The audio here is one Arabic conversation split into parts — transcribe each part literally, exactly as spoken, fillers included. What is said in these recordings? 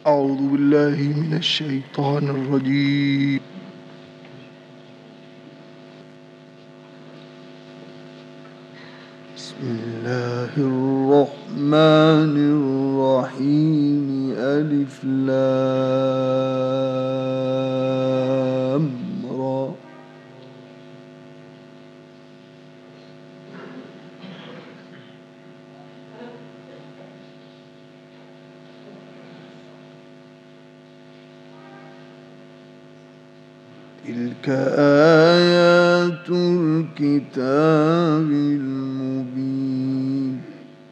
أعوذ بالله من الشيطان الرجيم. بسم الله الرحمن الرحيم. ألف لام را. تلك آيات الكتاب المبين.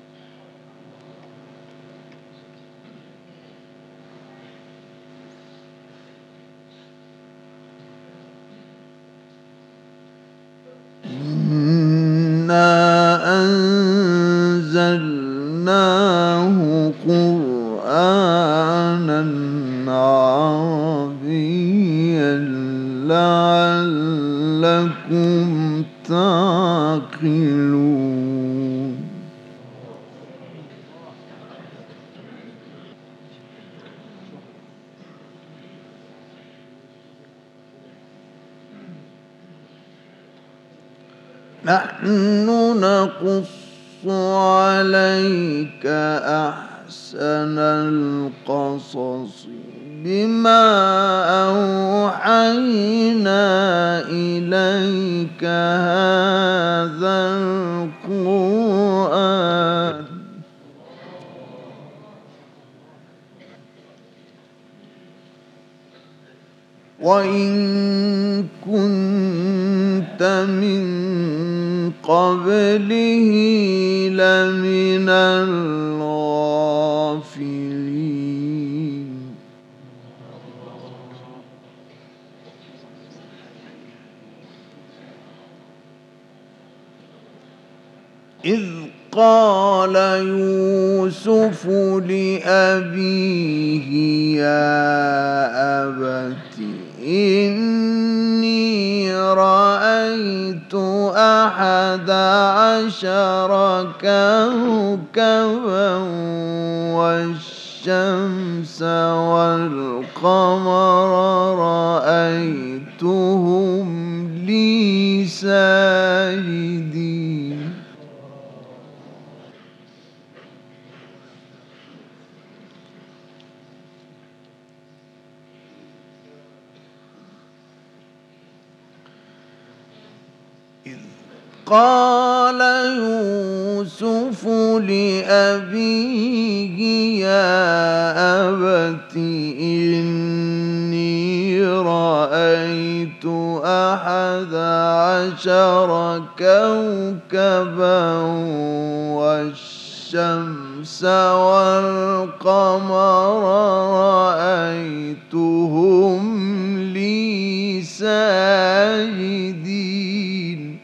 إنا أنزلناه قرآنا عربيا لعلكم تعقلون. نحن نقص عليك أحسن القصص بما أوحينا إليك هذا القرآن وإن كنت من قبله لمن الغافلين. إذ قال يوسف لأبيه يا أبت إني رأيت أحد عشر كوكبا والشمس والقمر رأيتهم لي ساجدين. إذ قال يوسف لأبيه يا أبت إني رأيت أحد عشر كوكبا والشمس والقمر رأيتهم لي ساجدين.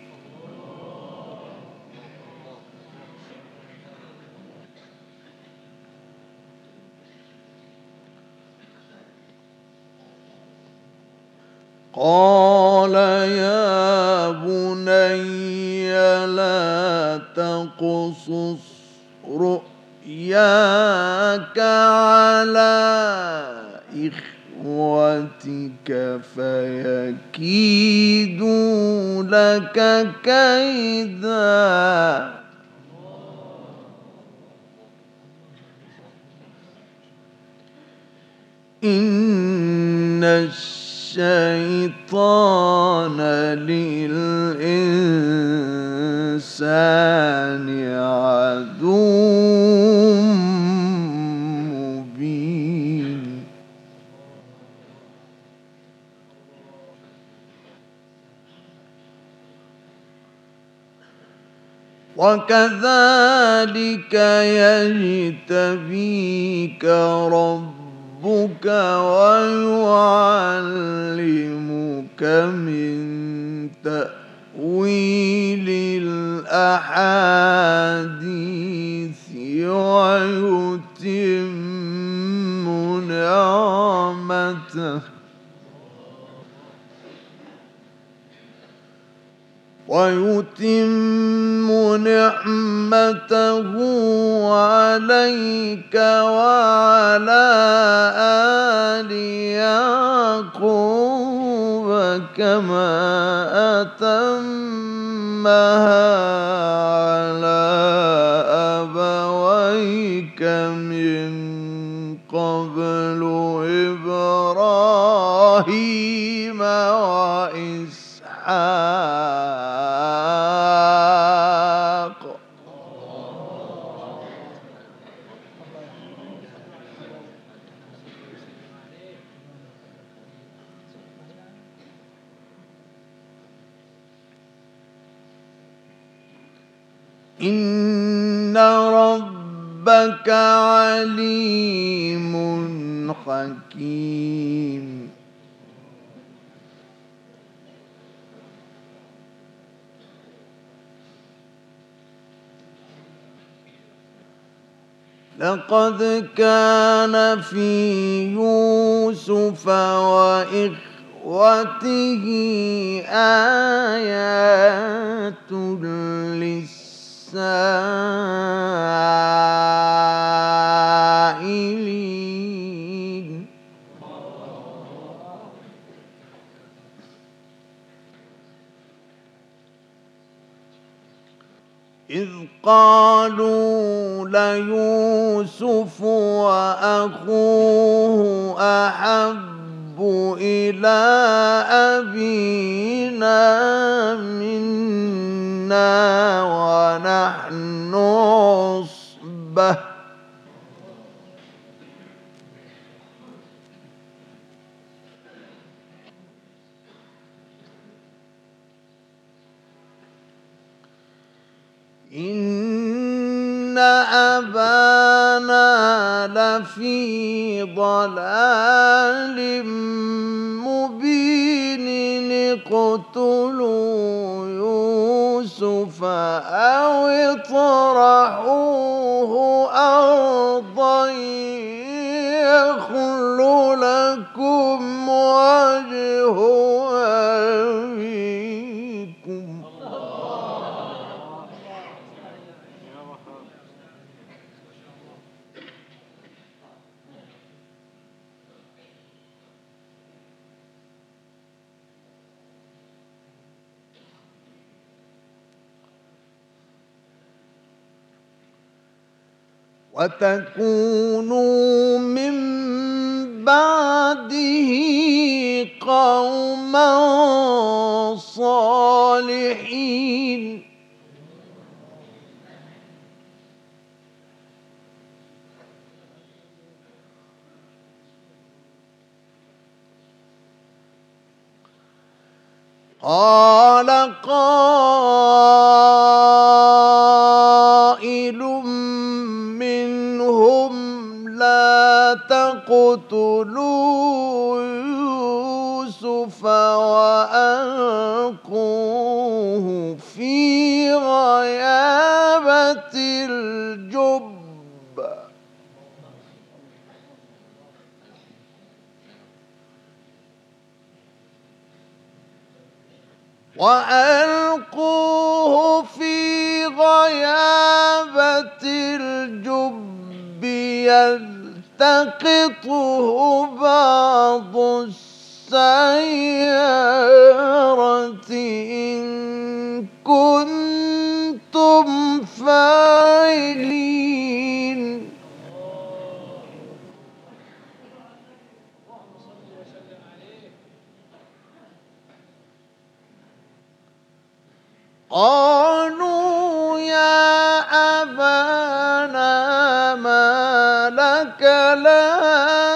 قال يا بني لا تقصص رؤياك على إخوتك فيكيدوا لك كيدا إن الشيطان للإنسان عدو مبين. وكذلك يجتبيك ربك ويعلمك من تأويل الأحاديث ويتم نعمته ويتم نعمته عليك وعلى آل يعقوب كما أتمها على أبويك من قبل إبراهيم وإسحاق. إن ربك عليم حكيم. لقد كان في يوسف وإخوته آيات للسائلين. إذ قالوا ليوسف وأخوه أحب إلى أبينا منا ونحن عصبة إن أبانا لفي ضلال مبين. اقتلوا يوسف أو اطرحوه أرضا يخل لكم وجه أبيكم. وتكونوا من بعده قوما صالحين. قال قائل منهم لا تقتلوا يوسف وألقوه في غيابة الجب وألقوه في غيابة الجب يلتقطه بعض السيارة إن كنتم فاعلين. قالوا يا أبانا ما لك لا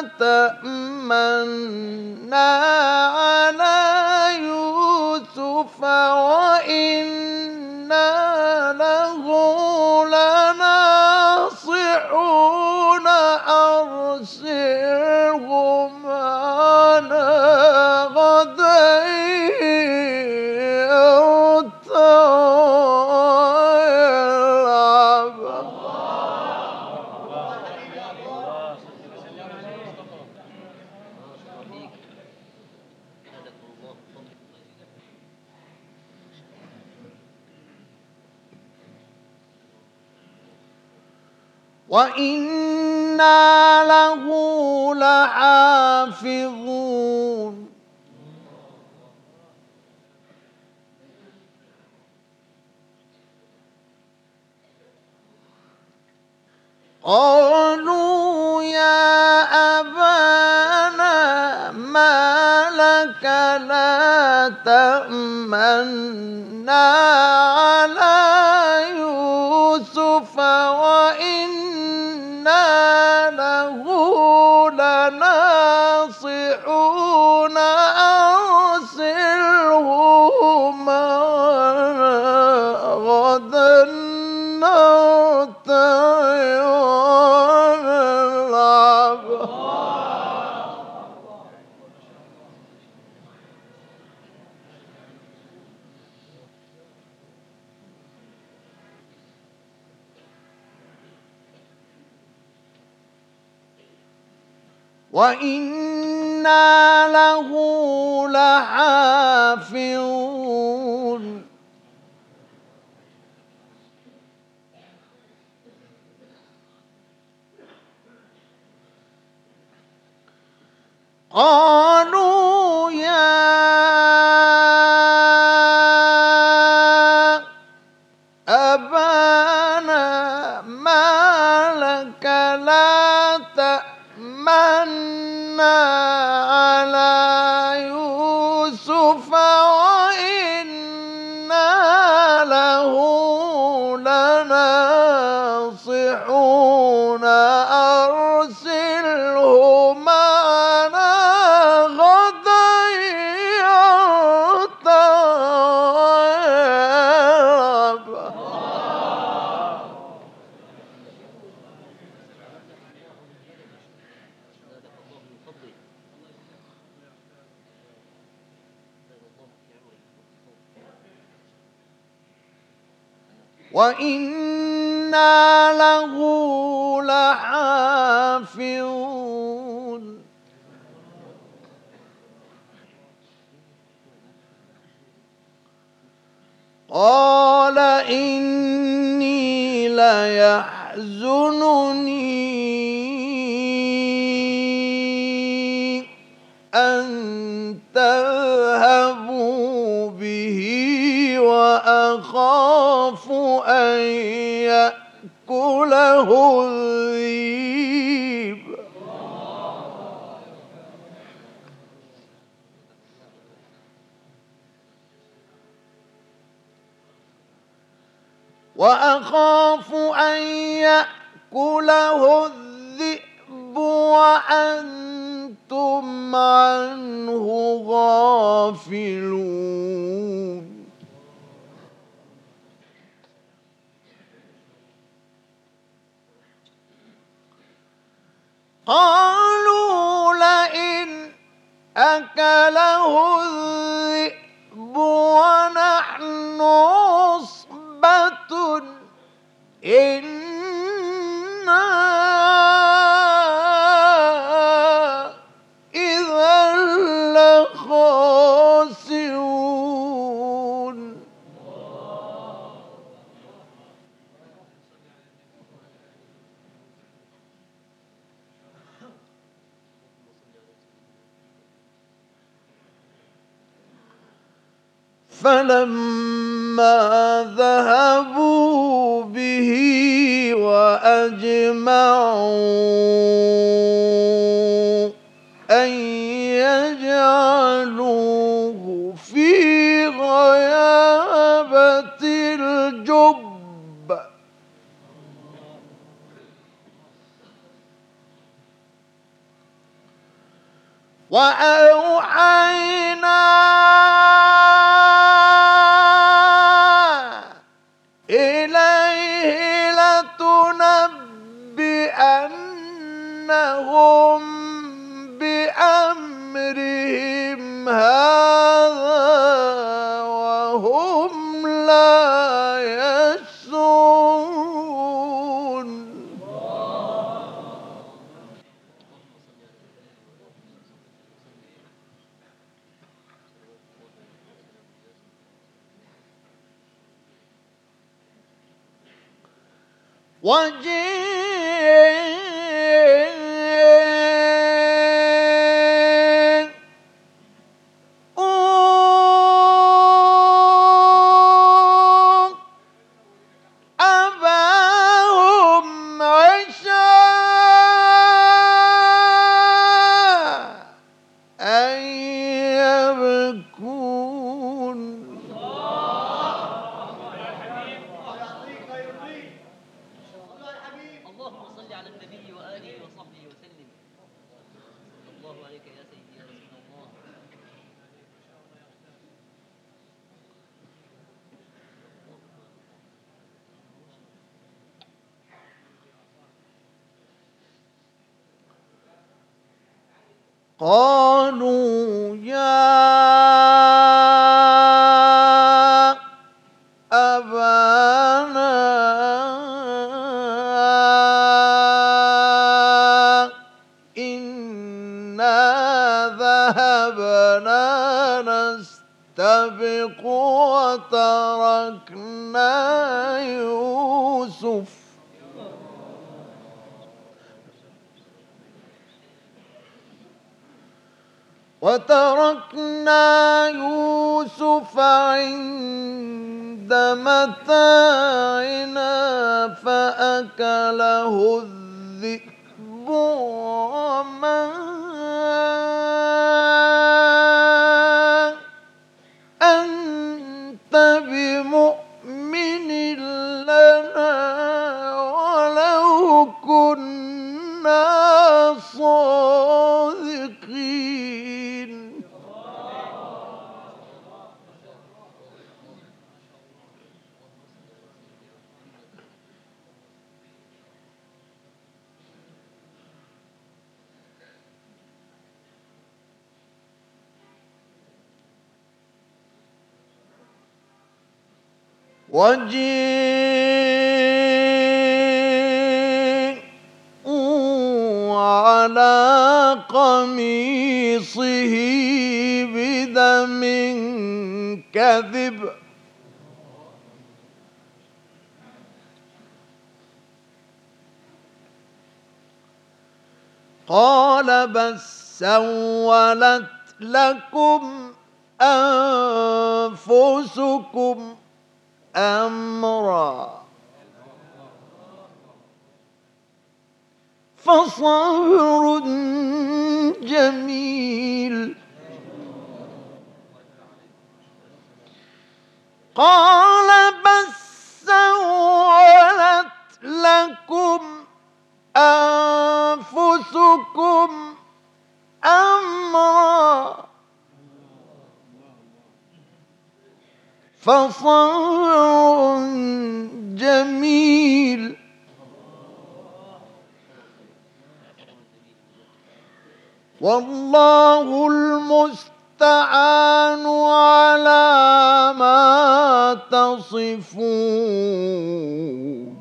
تأمنا على يوسف وإنا له لناصحون أرسله معنا غدا وإنا له لحافظون قالوا يا أبانا ما لك لا تأمنا على يوسف وإنا له لناصحون أرسله معنا غدا نرتع ونلعب وإنا له لحافظون قالوا يا أبانا ما لك لا تأمنا على يوسف وإنا له لناصحون أرسله معنا غدا يرتع ويلعب وإنا له لحافظون قال إني ليحزنني أن تذهبوا به وأخاف أن يأكله الذئب وأخاف أن يأكله الذئب وأنتم عنه غافلون قالوا لئن أكله الذئب ونحن عصبة إنا إذا لخاسرون فلما ذهبوا به وأجمعوا أن يجعلوه في غيابة الجب وأوحينا إليه لتنبئنهم بأمرهم هذا وهم لا يشعرون وجيء قالوا يا أبانا إنا ذهبنا نستبق وتركنا يوسف وتركنا يوسف عند متاعنا فأكله الذئب وما أنت بمؤمن لنا ولو كنا صادقين. وجيءوا على قميصه بدم كذب قال بل سولت لكم أنفسكم أمرا فصبر جميل قال بل سولت لكم أنفسكم أمرا فصبر جميل والله المستعان على ما تصفون.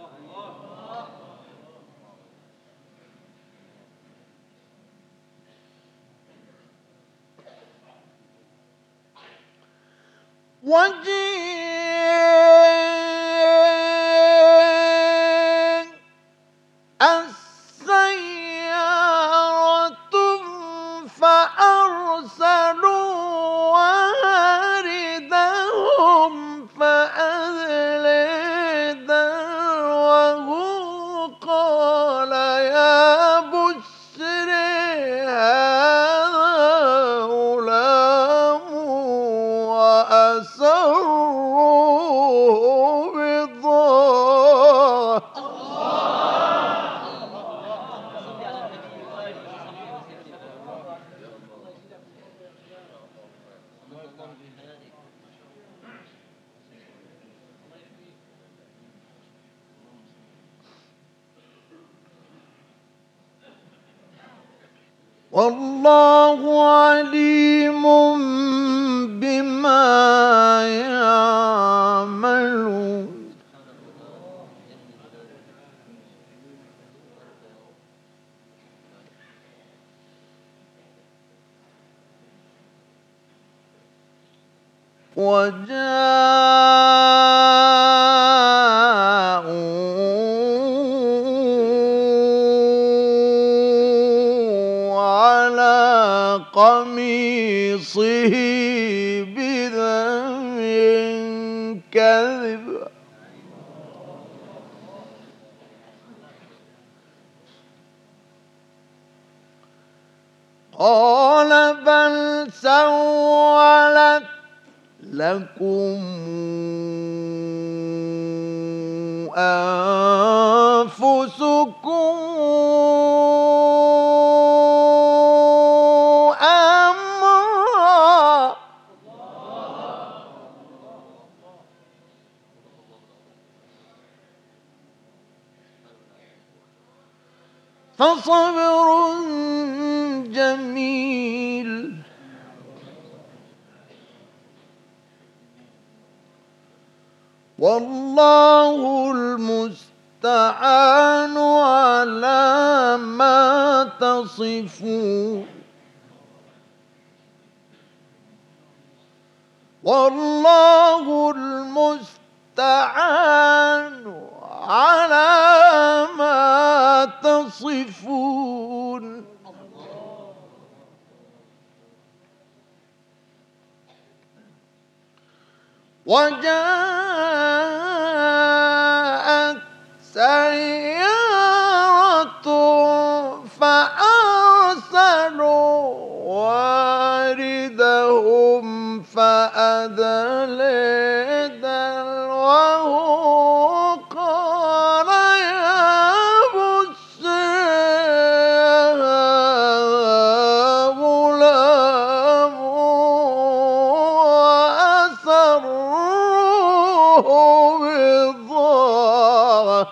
وجيء السيارة فأرسلوا واردهم فأدلى دلوه قال يا بشر هذا غلام وأسروه بضاعة والله عليم بما يعملون. وجاءوا على قميصه بدم كذب قال بل سولت لكم أنفسكم لصبر جميل. والله المستعان على ما تصفون. والله المستعان على ما تصفون. وجاءت سيارة فأرسلوا واردهم فأدلى دلوه قال يا بشرى غلام وأسروه بضاعة.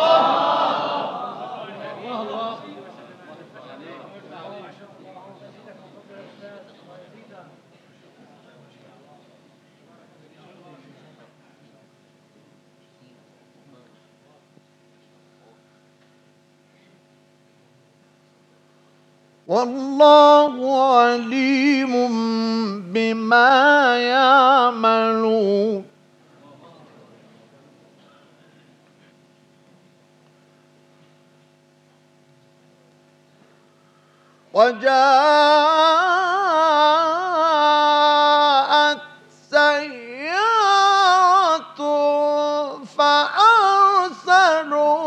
والله عليم بما يعملون. وجاءت سيارة فأرسلوا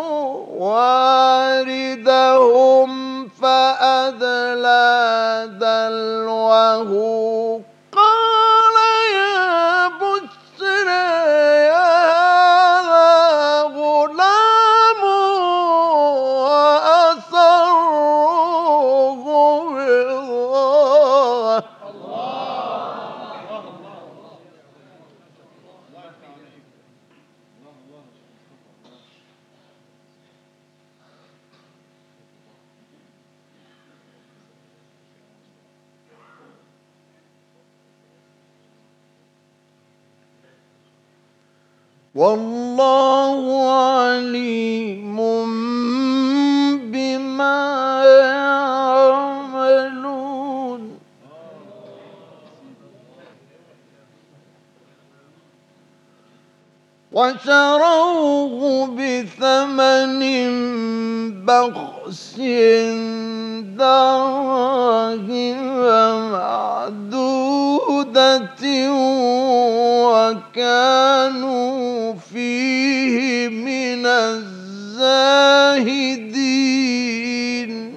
واردهم فأدلى دلوه قال يا بشرى هذا غلام وأسروه بضاعة. والله عليم بما يعملون. وشروه بثمن بخس دراهم معدودة وكانوا فيه من الزاهدين.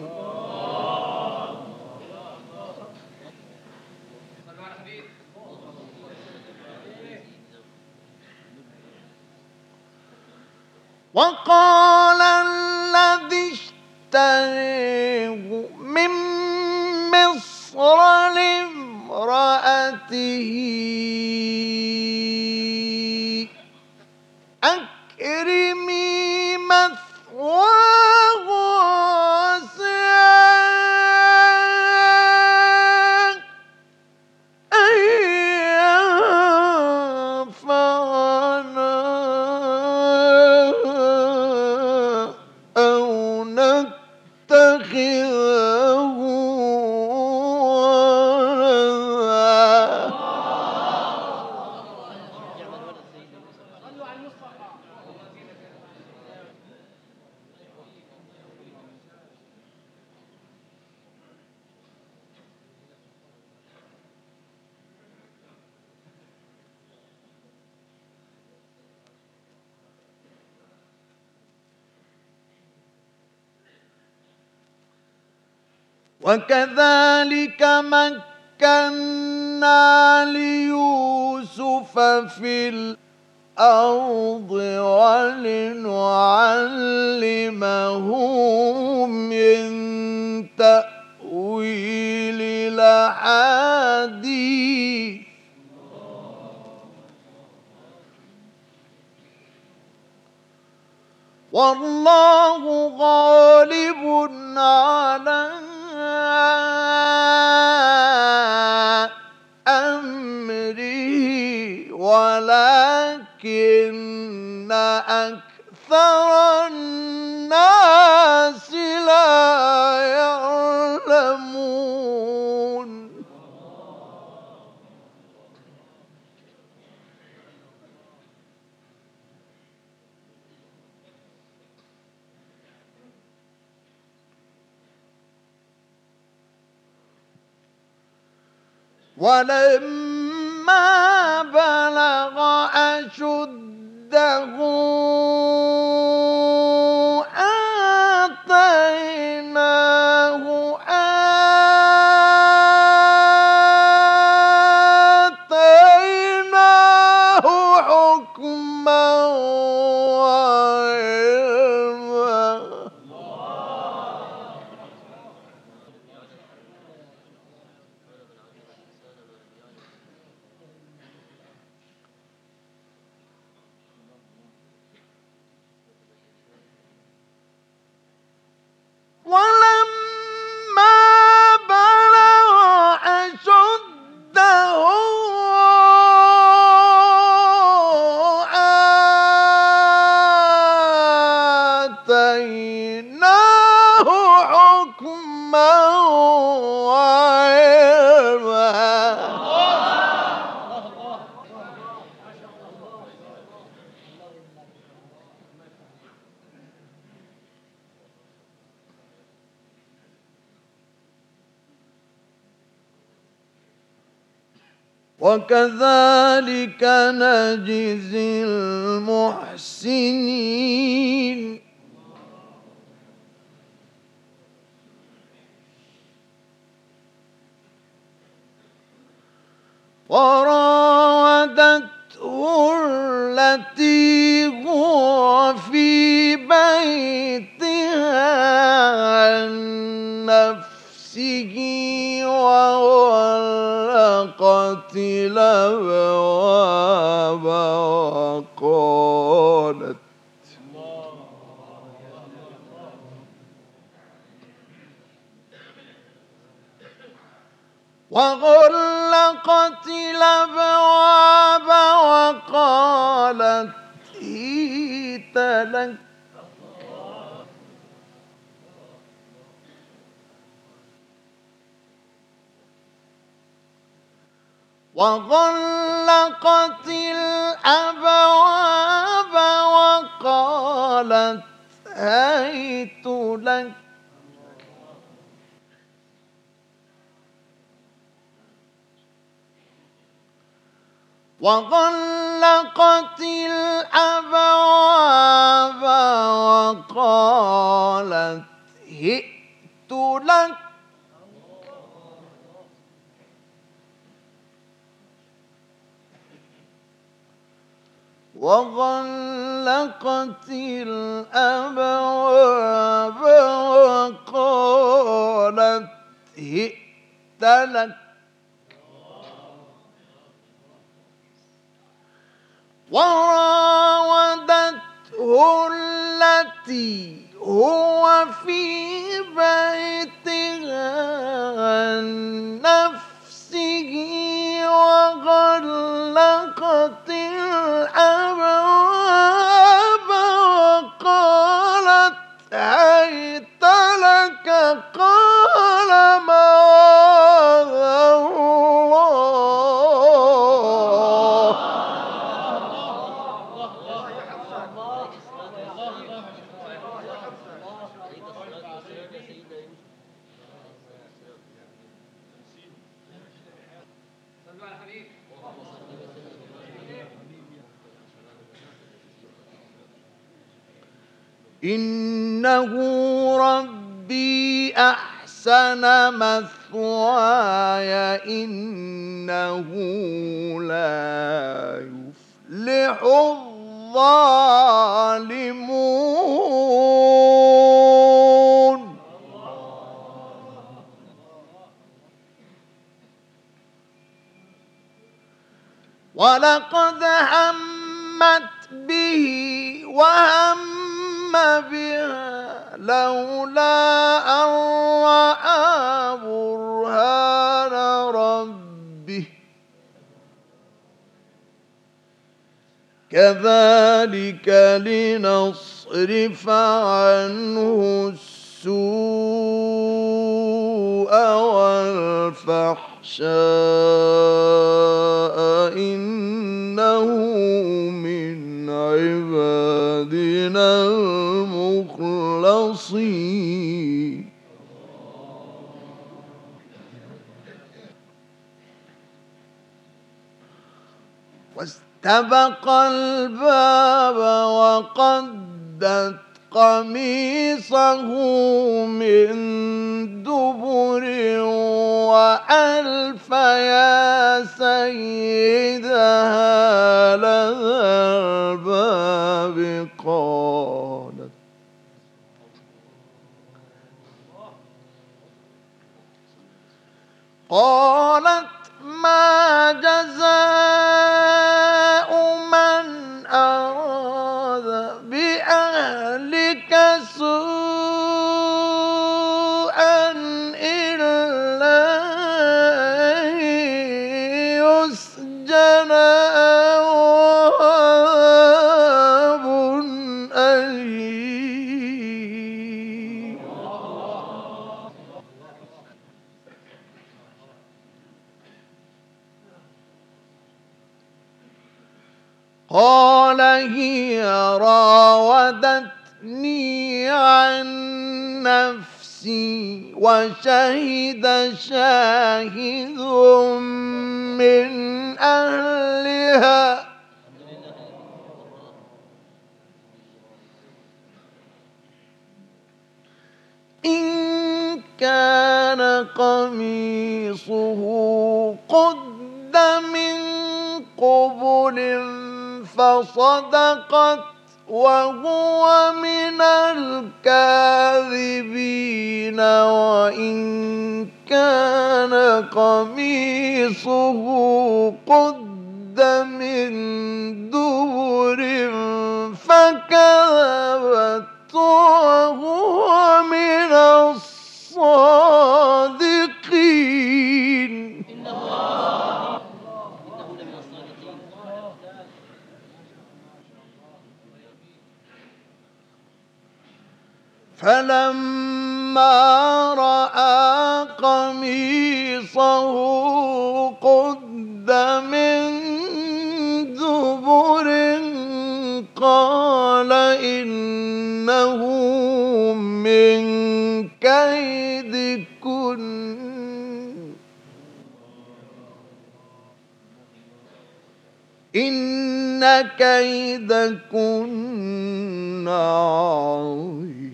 وقال الذي اشتريه من مصر لامرأته أكرمي مثواه واسعا أن ينفعنا أو نتخذه ولدا. وكذلك مكنا ليوسف في الأرض ولنعلمه من تأويل الأحاديث. والله غالب على أمره ولكن أكثر الناس لا يعلمون. ولما بلغ أشده آتيناه آتيناه حكما وعلما. ولما بلغ أشده آتيناه حكما وعلما. وكذلك نجزي المحسنين. وراودته التي هو في بيتها عن نفسه وغلقت الأبواب وقالت وغلقت الأبواب وقالت هيت لك وغلقت الأبواب وقالت هيت لك وغلقت الأبواب وقالت هئت لك وغلقت الأبواب وقالت هئت لك وراودته التي هو في بيتها عن نفسه وغلقت الأبواب وقالت هيت لك قال معاذ الله إنه ربي أحسن مثواي إنه لا يفلح الظالمون. ولقد همت به وهم بها لولا أن رأى برهان ربه كذلك لنصرف عنه السوء والفحشاء إنه من عبادنا المخلصين واستبق الباب وقدت قميصه من دبر وألف يا سيدها لدى الباب قالت قالت ما جزاء من أراد بأهلك سوءا إلا أن يسجن أو عذاب أليم. قال هي راودتني عن نفسي وشهد شاهد من أهلها إن كان قميصه قد من قبل فصدقت وهو من الكاذبين وإن كان قميصه قد من دبر فكذبت وهو من الصادقين. فلما رأى قميصه قد من دبر قال إنه من كيدكن إن كيدكن عظيم.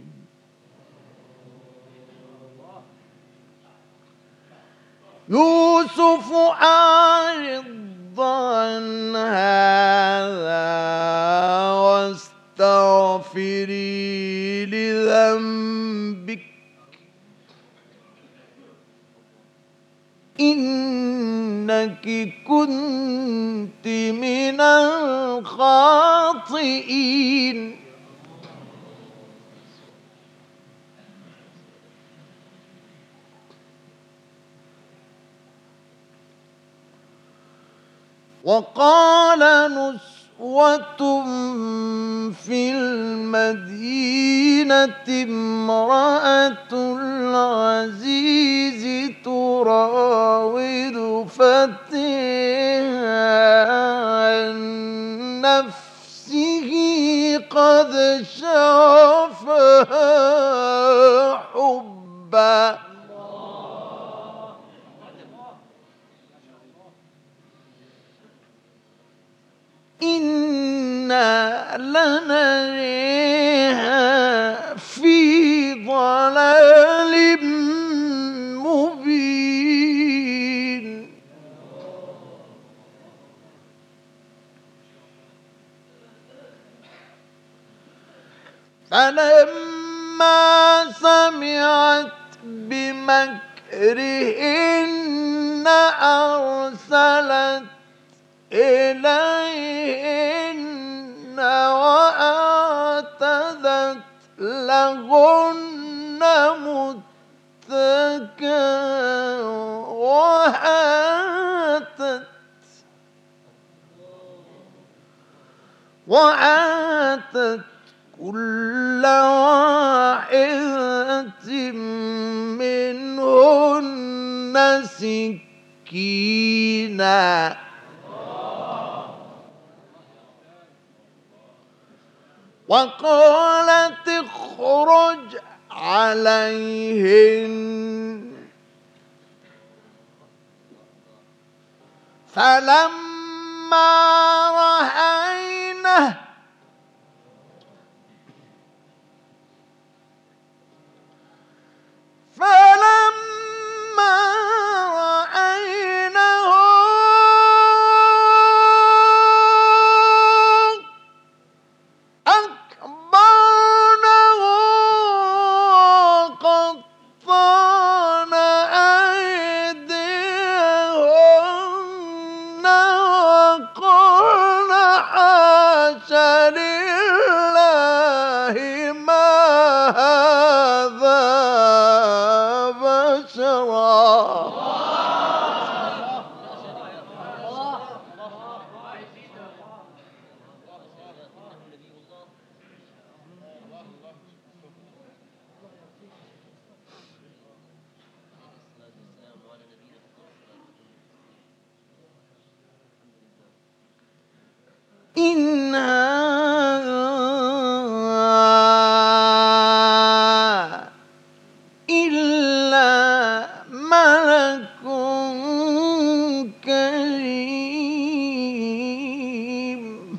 يوسف أعرض عن هذا واستغفري لذنبك إنك كنت من الخاطئين. وقال نسوة في المدينة امرأة العزيز تراود فتاها عن نفسه قد شغفها حبا إنا لنريها في ضلال مبين. فلما سمعت بمكرهن أرسلت إليهن وأعتدت لهن متكئا وآتت وآتت كل واحدة منهن سكينا وقالت اخرج عليهن فلما رأينه فلما رأينه أكبرنه وقطعن أيديهن وقلن حاش لله ما هذا بشرا إن هذا إلا ملك كريم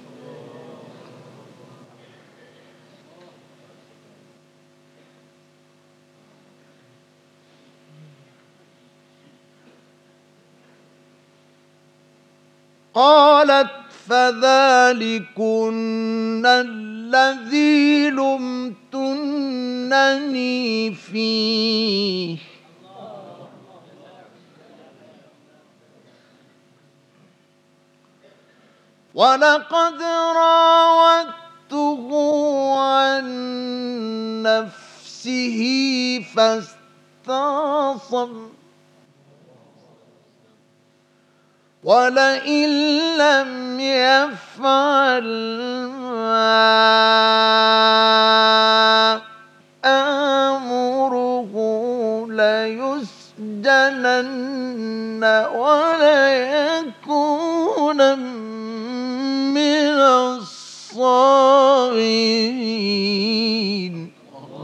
قالت فذلكن الذي لمتنني فيه ولقد راودته عن نفسه فاستعصم ولئن لم يفعل ما آمره ليسجنن وليكون من الصاغرين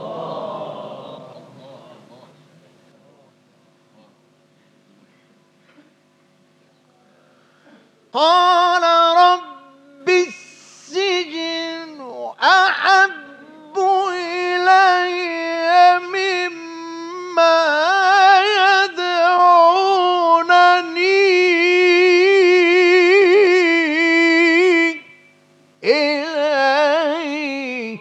قال رب السجن أحب إلي مما يدعونني إليه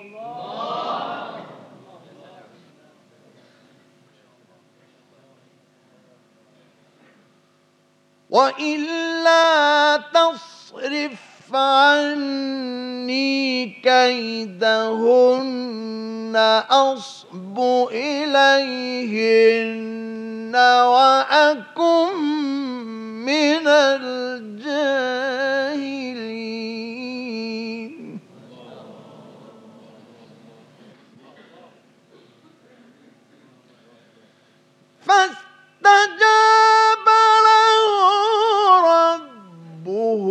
وإلا تصرف عني كيدهن أصب إليهن وأكن من الجاهلين فاستجاب له ربه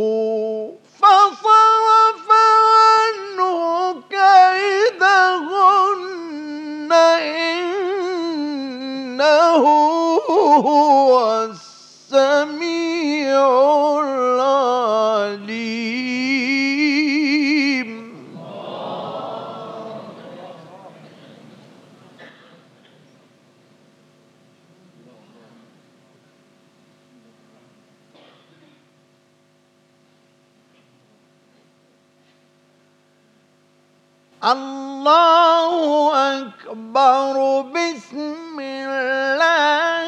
فصرف عنه كيدهن إنه هو السميع العليم الله أكبر بسم الله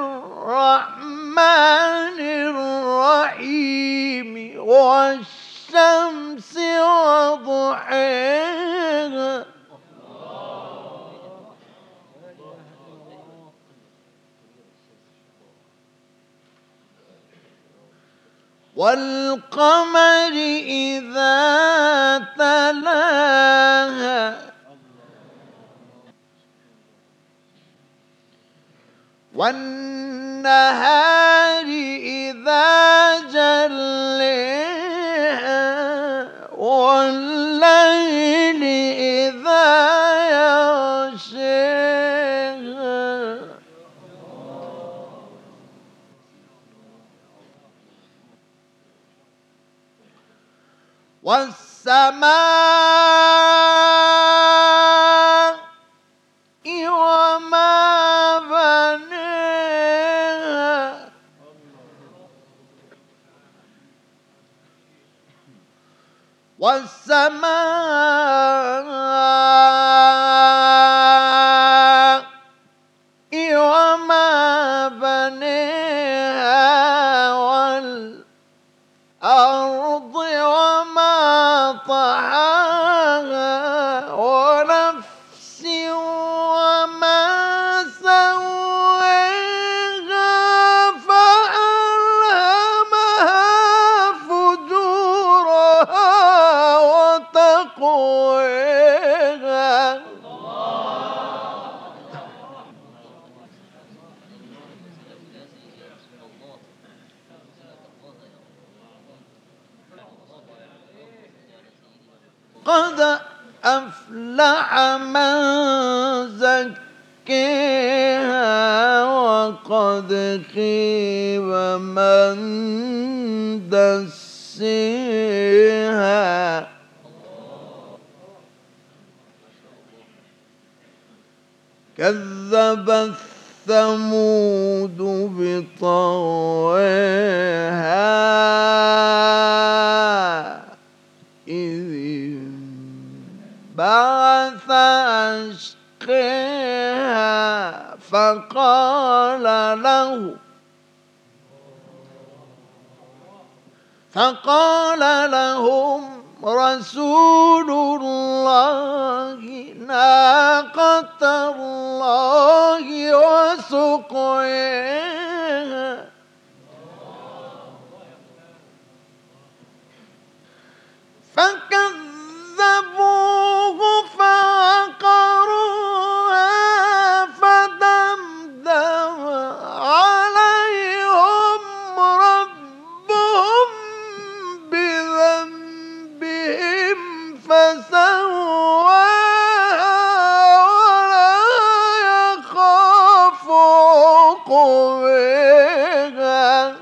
الرحمن الرحيم والشمس وضحاها والقمر إذا تلاها والنهار إذا جليها والليل إذا يغشيها والسماء وما بنيها والسماء وما بنيها والأرض وما طحاها ونفس وما سويها فألهمها فجورها وتقواها قد أفلح من زكيها وقد خيب من دسيها كذبت ثمود بطغواها إذ بعث أشقاها فقال له فقال لهم رسول الله ناقة الله وسقياها فكذبوه فعقروها فدمدم عليهم ربهم بذنبهم فسواها ولا يخاف عقباها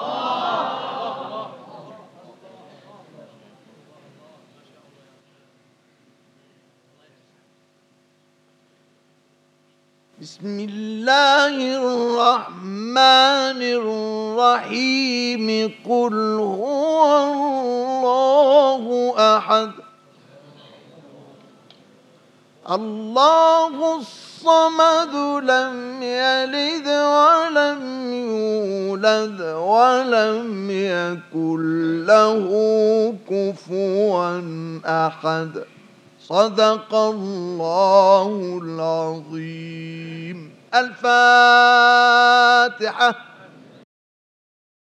بسم الله الرحمن الرحيم قل هو الله أحد الله الصمد لم يلد ولم يولد ولم يكن له كفوا أحد صدق الله العظيم. الفاتحة.